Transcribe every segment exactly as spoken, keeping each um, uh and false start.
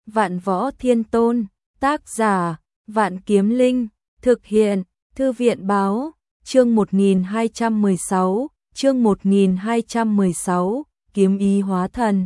Vạn Võ Thiên Tôn, tác giả, Vạn Kiếm Linh, thực hiện, Thư viện báo, chương một nghìn hai trăm mười sáu, chương một nghìn hai trăm mười sáu, kiếm ý hóa thần.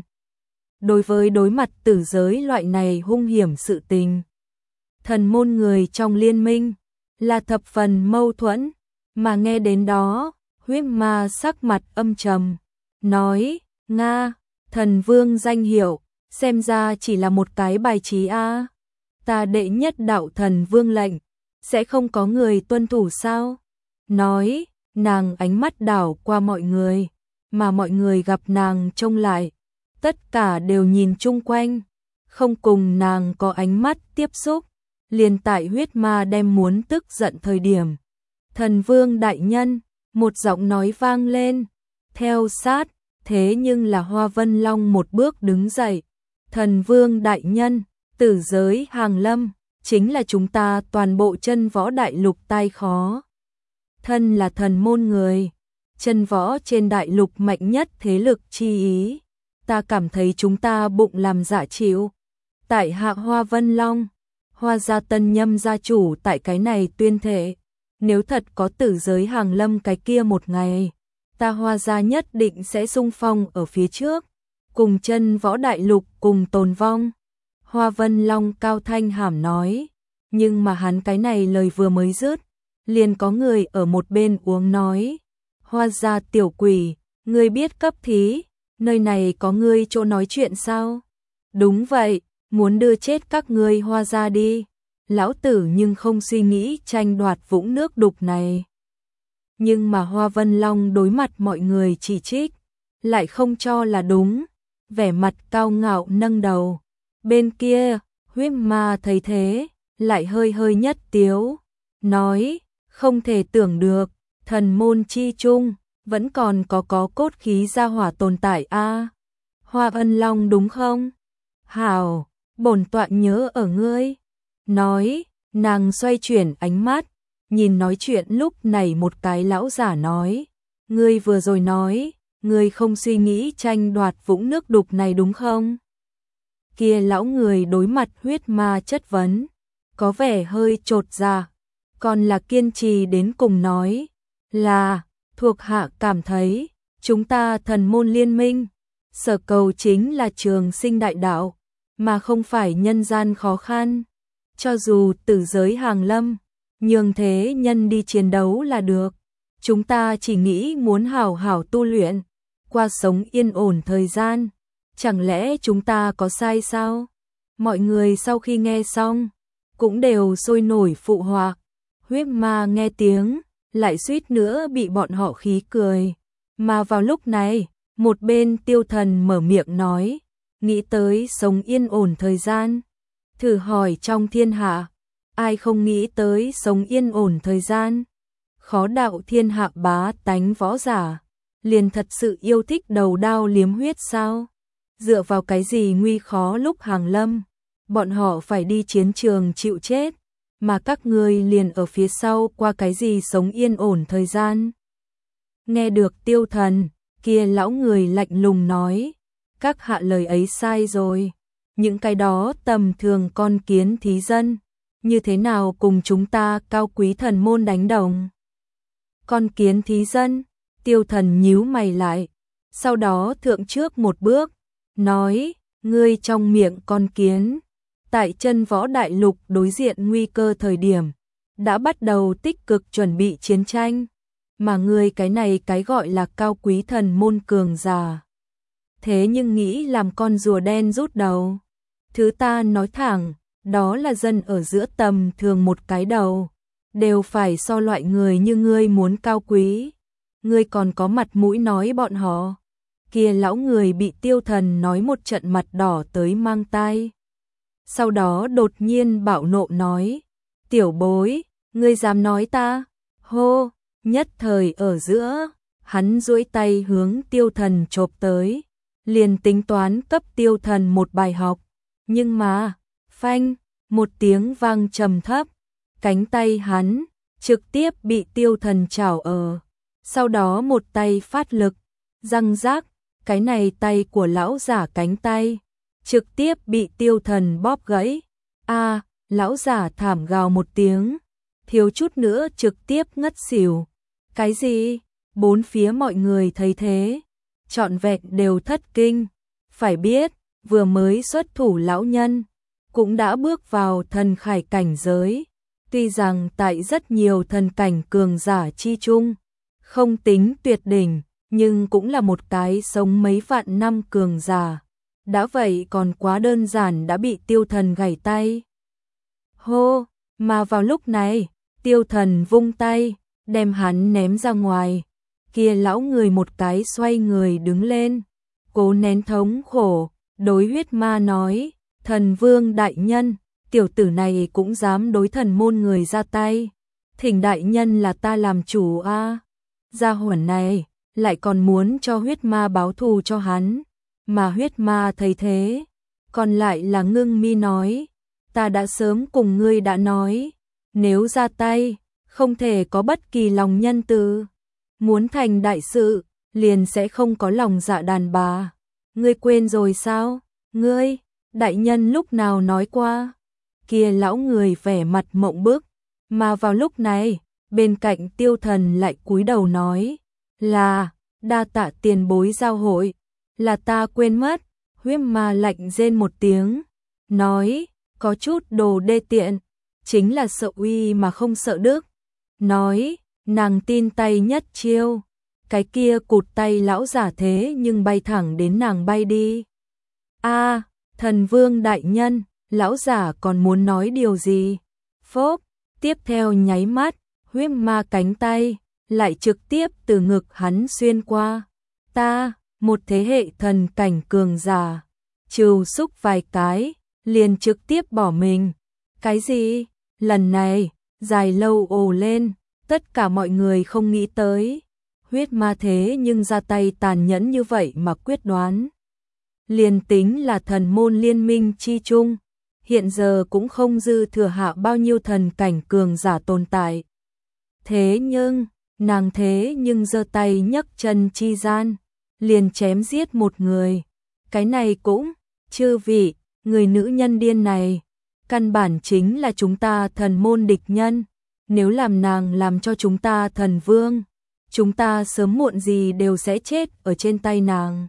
Đối với đối mặt tử giới loại này hung hiểm sự tình, thần môn người trong liên minh là thập phần mâu thuẫn, mà nghe đến đó, Huyết Ma sắc mặt âm trầm, nói: "Nga, thần vương danh hiệu, xem ra chỉ là một cái bài trí a. Ta đệ nhất đạo thần vương lệnh, sẽ không có người tuân thủ sao?" Nói, nàng ánh mắt đảo qua mọi người, mà mọi người gặp nàng trông lại, tất cả đều nhìn chung quanh, không cùng nàng có ánh mắt tiếp xúc. Liền tại Huyết Ma đem muốn tức giận thời điểm, thần vương đại nhân, một giọng nói vang lên, theo sát, thế nhưng là Hoa Vân Long một bước đứng dậy. "Thần vương đại nhân, tử giới hàng lâm, chính là chúng ta toàn bộ chân võ đại lục tai khó. Thân là thần môn người, chân võ trên đại lục mạnh nhất thế lực chi ý, ta cảm thấy chúng ta bụng làm dạ chịu. Tại hạ Hoa Vân Long, Hoa gia tân nhâm gia chủ tại cái này tuyên thệ, nếu thật có tử giới hàng lâm cái kia một ngày, ta Hoa gia nhất định sẽ xung phong ở phía trước, cùng chân võ đại lục cùng tồn vong." Hoa Vân Long cao thanh hàm nói, nhưng mà hắn cái này lời vừa mới dứt, liền có người ở một bên uống nói: "Hoa gia tiểu quỷ, ngươi biết cấp thí, nơi này có ngươi chỗ nói chuyện sao? Đúng vậy, muốn đưa chết các ngươi Hoa gia đi, lão tử nhưng không suy nghĩ tranh đoạt vũng nước đục này." Nhưng mà Hoa Vân Long đối mặt mọi người chỉ trích, lại không cho là đúng, vẻ mặt cao ngạo nâng đầu. Bên kia, Huyết Ma thấy thế, lại hơi hơi nhất tiếu, nói: "Không thể tưởng được, thần môn chi chung, vẫn còn có có cốt khí gia hỏa tồn tại a. Hoa Vân Long đúng không? Hảo, bổn tọa nhớ ở ngươi." Nói, nàng xoay chuyển ánh mắt, nhìn nói chuyện lúc này một cái lão giả nói: "Ngươi vừa rồi nói, ngươi không suy nghĩ tranh đoạt vũng nước đục này đúng không?" Kia lão người đối mặt Huyết Ma chất vấn, có vẻ hơi chột dạ, còn là kiên trì đến cùng nói: "Là, thuộc hạ cảm thấy, chúng ta thần môn liên minh, sở cầu chính là trường sinh đại đạo, mà không phải nhân gian khó khăn. Cho dù tử giới hàng lâm, nhường thế nhân đi chiến đấu là được. Chúng ta chỉ nghĩ muốn hảo hảo tu luyện, qua sống yên ổn thời gian. Chẳng lẽ chúng ta có sai sao?" Mọi người sau khi nghe xong, cũng đều sôi nổi phụ họa. Huyết Ma nghe tiếng, lại suýt nữa bị bọn họ khí cười. Mà vào lúc này, một bên Tiêu Thần mở miệng nói: "Nghĩ tới sống yên ổn thời gian, thử hỏi trong thiên hạ, ai không nghĩ tới sống yên ổn thời gian? Khó đạo thiên hạ bá tánh võ giả, liền thật sự yêu thích đầu đao liếm huyết sao? Dựa vào cái gì nguy khó lúc hàng lâm, bọn họ phải đi chiến trường chịu chết, mà các ngươi liền ở phía sau qua cái gì sống yên ổn thời gian?" Nghe được Tiêu Thần, kia lão người lạnh lùng nói: "Các hạ lời ấy sai rồi, những cái đó tầm thường con kiến thí dân, như thế nào cùng chúng ta cao quý thần môn đánh đồng?" Con kiến thí dân? Tiêu Thần nhíu mày lại, sau đó thượng trước một bước, nói: "Ngươi trong miệng con kiến, tại chân võ đại lục đối diện nguy cơ thời điểm, đã bắt đầu tích cực chuẩn bị chiến tranh, mà ngươi cái này cái gọi là cao quý thần môn cường giả, thế nhưng nghĩ làm con rùa đen rút đầu. Thứ ta nói thẳng, đó là dân ở giữa tầm thường một cái đầu, đều phải so loại người như ngươi muốn cao quý. Ngươi còn có mặt mũi nói bọn họ?" Kia lão người bị Tiêu Thần nói một trận mặt đỏ tới mang tai. Sau đó đột nhiên bạo nộ nói: "Tiểu bối, ngươi dám nói ta?" Hô, nhất thời ở giữa, hắn duỗi tay hướng Tiêu Thần chộp tới, liền tính toán cấp Tiêu Thần một bài học. Nhưng mà, phanh, một tiếng vang trầm thấp, cánh tay hắn trực tiếp bị Tiêu Thần chảo ở. Sau đó một tay phát lực, răng rác, cái này tay của lão giả cánh tay, trực tiếp bị tiêu thần bóp gãy. A, lão giả thảm gào một tiếng, thiếu chút nữa trực tiếp ngất xỉu. Cái gì? Bốn phía mọi người thấy thế, trọn vẹn đều thất kinh. Phải biết, vừa mới xuất thủ lão nhân, cũng đã bước vào thần khải cảnh giới. Tuy rằng tại rất nhiều thần cảnh cường giả chi chung, không tính tuyệt đỉnh, nhưng cũng là một cái sống mấy vạn năm cường giả. Đã vậy còn quá đơn giản đã bị tiêu thần gãy tay. Hô, mà vào lúc này, tiêu thần vung tay, đem hắn ném ra ngoài. Kia lão người một cái xoay người đứng lên, cố nén thống khổ, đối huyết ma nói, thần vương đại nhân, tiểu tử này cũng dám đối thần môn người ra tay. Thỉnh đại nhân là ta làm chủ a. Gia hỏa này, lại còn muốn cho huyết ma báo thù cho hắn. Mà huyết ma thấy thế, còn lại là ngưng mi nói, ta đã sớm cùng ngươi đã nói, nếu ra tay, không thể có bất kỳ lòng nhân từ. Muốn thành đại sự, liền sẽ không có lòng dạ đàn bà. Ngươi quên rồi sao? Ngươi, đại nhân lúc nào nói qua? Kia lão người vẻ mặt mộng bức, mà vào lúc này, bên cạnh tiêu thần lại cúi đầu nói, là, đa tạ tiền bối giao hội, là ta quên mất. Huyết ma lạnh rên một tiếng, nói, có chút đồ đê tiện, chính là sợ uy mà không sợ đức. Nói, nàng tin tay nhất chiêu, cái kia cụt tay lão giả thế nhưng bay thẳng đến nàng bay đi. A, thần vương đại nhân, lão giả còn muốn nói điều gì? Phốp, tiếp theo nháy mắt, huyết ma cánh tay, lại trực tiếp từ ngực hắn xuyên qua. Ta, một thế hệ thần cảnh cường giả, trừ xúc vài cái, liền trực tiếp bỏ mình. Cái gì? Lần này, dài lâu ồ lên, tất cả mọi người không nghĩ tới. Huyết ma thế nhưng ra tay tàn nhẫn như vậy mà quyết đoán. Liền tính là thần môn liên minh chi chung, hiện giờ cũng không dư thừa hạ bao nhiêu thần cảnh cường giả tồn tại. Thế nhưng, nàng thế nhưng giơ tay nhấc chân chi gian, liền chém giết một người. Cái này cũng, chư vị, người nữ nhân điên này, căn bản chính là chúng ta thần môn địch nhân. Nếu làm nàng làm cho chúng ta thần vương, chúng ta sớm muộn gì đều sẽ chết ở trên tay nàng.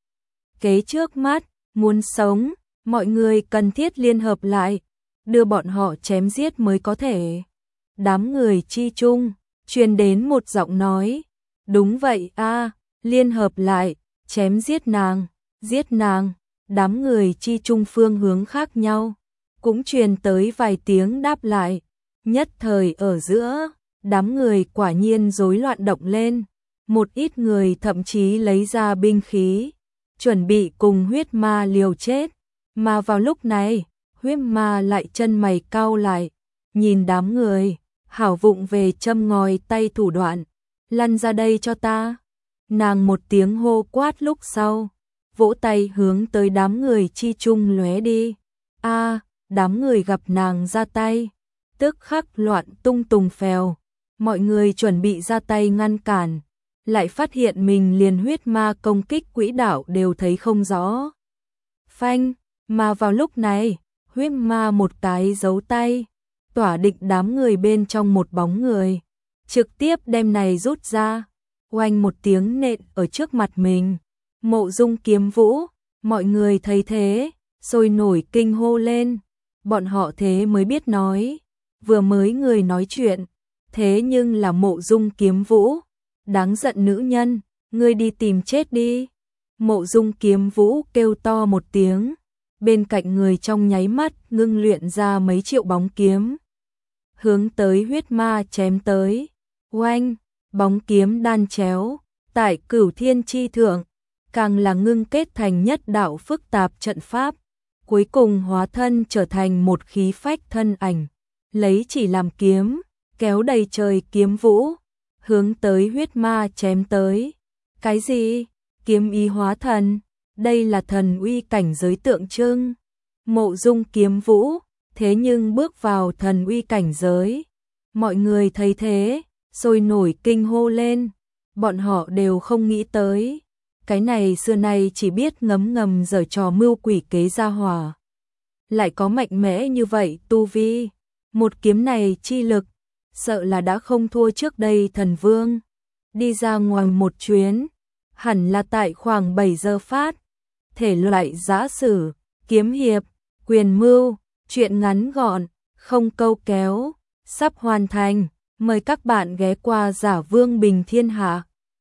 Kế trước mắt, muốn sống, mọi người cần thiết liên hợp lại, đưa bọn họ chém giết mới có thể. Đám người chi chung, truyền đến một giọng nói, đúng vậy a, liên hợp lại, chém giết nàng, giết nàng. Đám người chi chung phương hướng khác nhau, cũng truyền tới vài tiếng đáp lại. Nhất thời ở giữa, đám người quả nhiên rối loạn động lên. Một ít người thậm chí lấy ra binh khí, chuẩn bị cùng huyết ma liều chết. Mà vào lúc này, huyết ma lại chân mày cau lại, nhìn đám người, hảo vụng về châm ngòi tay thủ đoạn. Lăn ra đây cho ta. Nàng một tiếng hô quát lúc sau, vỗ tay hướng tới đám người chi chung lóe đi. A, đám người gặp nàng ra tay, tức khắc loạn tung tùng phèo. Mọi người chuẩn bị ra tay ngăn cản, lại phát hiện mình liền huyết ma công kích quỹ đạo đều thấy không rõ. Phanh, mà vào lúc này, huyết ma một cái giấu tay, tỏa định đám người bên trong một bóng người, trực tiếp đem này rút ra, oanh một tiếng nện ở trước mặt mình. Mộ Dung Kiếm Vũ, mọi người thấy thế, sôi nổi kinh hô lên. Bọn họ thế mới biết nói, vừa mới người nói chuyện, thế nhưng là Mộ Dung Kiếm Vũ. Đáng giận nữ nhân, ngươi đi tìm chết đi. Mộ Dung Kiếm Vũ kêu to một tiếng, bên cạnh người trong nháy mắt ngưng luyện ra mấy triệu bóng kiếm, hướng tới huyết ma chém tới. Oanh, bóng kiếm đan chéo, tại Cửu Thiên chi thượng, càng là ngưng kết thành nhất đạo phức tạp trận pháp, cuối cùng hóa thân trở thành một khí phách thân ảnh, lấy chỉ làm kiếm, kéo đầy trời kiếm vũ, hướng tới huyết ma chém tới. Cái gì? Kiếm ý hóa thần? Đây là thần uy cảnh giới tượng trưng. Mộ Dung Kiếm Vũ, thế nhưng bước vào thần uy cảnh giới. Mọi người thấy thế, sôi nổi kinh hô lên. Bọn họ đều không nghĩ tới, cái này xưa nay chỉ biết ngấm ngầm giở trò mưu quỷ kế gia hỏa. Lại có mạnh mẽ như vậy tu vi, một kiếm này chi lực, sợ là đã không thua trước đây thần vương. Đi ra ngoài một chuyến, hẳn là tại khoảng bảy giờ phát, thể loại giã sử, kiếm hiệp, quyền mưu, chuyện ngắn gọn, không câu kéo, sắp hoàn thành, mời các bạn ghé qua Giả Vương Bình Thiên Hạ.